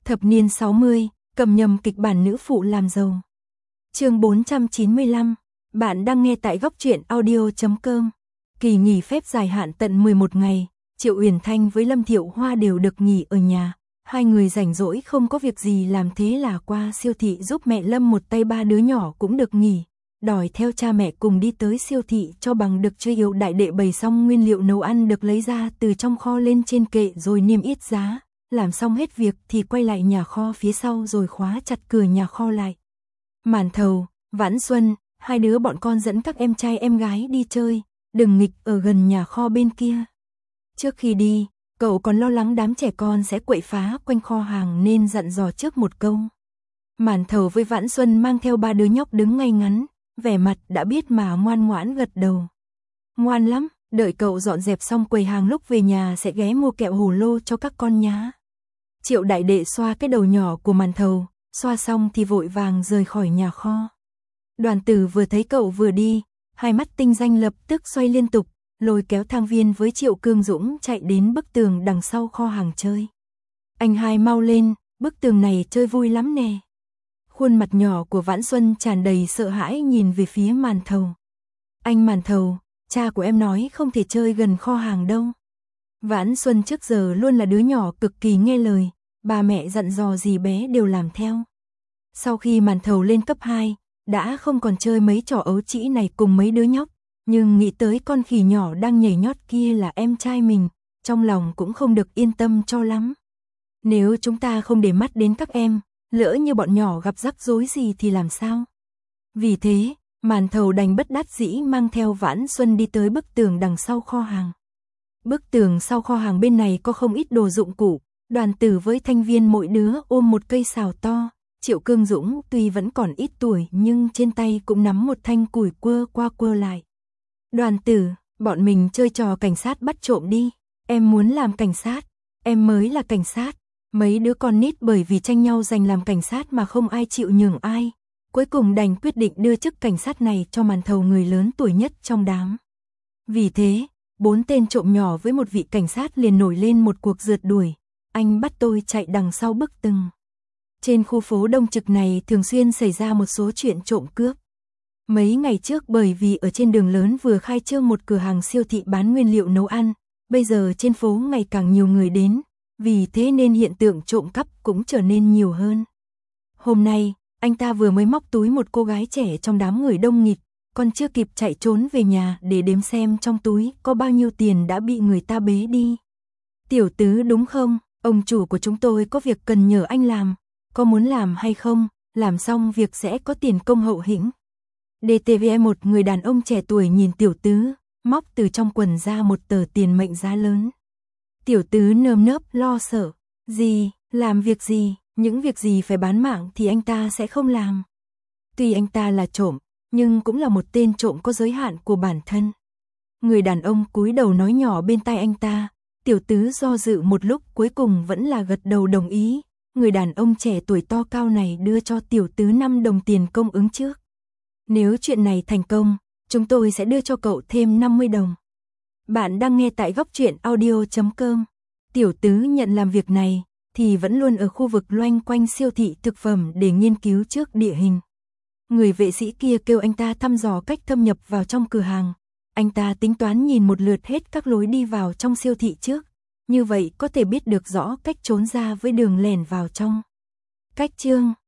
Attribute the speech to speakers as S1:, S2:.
S1: Thập niên 60, cầm nhầm kịch bản nữ phụ làm giàu. Chương 495, bạn đang nghe tại góc truyện audio.com. Kỳ nghỉ phép dài hạn tận 11 ngày, Triệu Uyển Thanh với Lâm Thiệu Hoa đều được nghỉ ở nhà. Hai người rảnh rỗi không có việc gì làm, thế là qua siêu thị giúp mẹ Lâm một tay, ba đứa nhỏ cũng được nghỉ. Đòi theo cha mẹ cùng đi tới siêu thị cho bằng được chưa yêu. Đại đệ bày xong nguyên liệu nấu ăn được lấy ra từ trong kho lên trên kệ rồi niêm yết giá. Làm xong hết việc thì quay lại nhà kho phía sau rồi khóa chặt cửa nhà kho lại. Màn Thầu, Vãn Xuân, hai đứa bọn con dẫn các em trai em gái đi chơi, đừng nghịch ở gần nhà kho bên kia. Trước khi đi, cậu còn lo lắng đám trẻ con sẽ quậy phá quanh kho hàng nên dặn dò trước một câu. Màn Thầu với Vãn Xuân mang theo ba đứa nhóc đứng ngay ngắn, vẻ mặt đã biết mà ngoan ngoãn gật đầu. Ngoan lắm, đợi cậu dọn dẹp xong quầy hàng lúc về nhà sẽ ghé mua kẹo hồ lô cho các con nhá. Triệu đại đệ xoa cái đầu nhỏ của Màn Thầu, xoa xong thì vội vàng rời khỏi nhà kho. Đoàn Tử vừa thấy cậu vừa đi, hai mắt tinh danh lập tức xoay liên tục, lôi kéo Thang Viên với Triệu Cương Dũng chạy đến bức tường đằng sau kho hàng chơi. Anh hai mau lên, bức tường này chơi vui lắm nè. Khuôn mặt nhỏ của Vãn Xuân tràn đầy sợ hãi nhìn về phía Màn Thầu. Anh Màn Thầu, cha của em nói không thể chơi gần kho hàng đâu. Vãn Xuân trước giờ luôn là đứa nhỏ cực kỳ nghe lời, ba mẹ dặn dò gì bé đều làm theo. Sau khi Màn Thầu lên cấp 2, đã không còn chơi mấy trò ấu trĩ này cùng mấy đứa nhóc, nhưng nghĩ tới con khỉ nhỏ đang nhảy nhót kia là em trai mình, trong lòng cũng không được yên tâm cho lắm. Nếu chúng ta không để mắt đến các em, lỡ như bọn nhỏ gặp rắc rối gì thì làm sao? Vì thế, Màn Thầu đành bất đắc dĩ mang theo Vãn Xuân đi tới bức tường đằng sau kho hàng. Bức tường sau kho hàng bên này có không ít đồ dụng cụ, Đoàn Tử với Thanh Viên mỗi đứa ôm một cây sào to, Triệu Cương Dũng tuy vẫn còn ít tuổi nhưng trên tay cũng nắm một thanh củi quơ qua quơ lại. Đoàn Tử, bọn mình chơi trò cảnh sát bắt trộm đi, em muốn làm cảnh sát, em mới là cảnh sát. Mấy đứa con nít bởi vì tranh nhau giành làm cảnh sát mà không ai chịu nhường ai, cuối cùng đành quyết định đưa chức cảnh sát này cho Màn Thầu, người lớn tuổi nhất trong đám. Vì thế, 4 tên trộm nhỏ với một vị cảnh sát liền nổi lên một cuộc rượt đuổi, anh bắt tôi chạy đằng sau bức tường. Trên khu phố Đông Trực này thường xuyên xảy ra một số chuyện trộm cướp. Mấy ngày trước bởi vì ở trên đường lớn vừa khai trương một cửa hàng siêu thị bán nguyên liệu nấu ăn, bây giờ trên phố ngày càng nhiều người đến, vì thế nên hiện tượng trộm cắp cũng trở nên nhiều hơn. Hôm nay, anh ta vừa mới móc túi một cô gái trẻ trong đám người đông nghịt, còn chưa kịp chạy trốn về nhà để đếm xem trong túi có bao nhiêu tiền đã bị người ta bế đi. Tiểu Tứ đúng không? Ông chủ của chúng tôi có việc cần nhờ anh làm, có muốn làm hay không? Làm xong việc sẽ có tiền công hậu hĩnh. DTV, một người đàn ông trẻ tuổi nhìn Tiểu Tứ, móc từ trong quần ra một tờ tiền mệnh giá lớn. Tiểu Tứ nơm nớp lo sợ, gì, làm việc gì, những việc gì phải bán mạng thì anh ta sẽ không làm. Tuy anh ta là trộm, nhưng cũng là một tên trộm có giới hạn của bản thân. Người đàn ông cúi đầu nói nhỏ bên tai anh ta, Tiểu Tứ do dự một lúc cuối cùng vẫn là gật đầu đồng ý. Người đàn ông trẻ tuổi to cao này đưa cho Tiểu Tứ 5 đồng tiền công ứng trước. Nếu chuyện này thành công, chúng tôi sẽ đưa cho cậu thêm 50 đồng. Bạn đang nghe tại góc truyện audio.com. Tiểu Tứ nhận làm việc này, thì vẫn luôn ở khu vực loanh quanh siêu thị thực phẩm để nghiên cứu trước địa hình. Người vệ sĩ kia kêu anh ta thăm dò cách thâm nhập vào trong cửa hàng. Anh ta tính toán nhìn một lượt hết các lối đi vào trong siêu thị trước. Như vậy có thể biết được rõ cách trốn ra với đường lẻn vào trong. Cách chương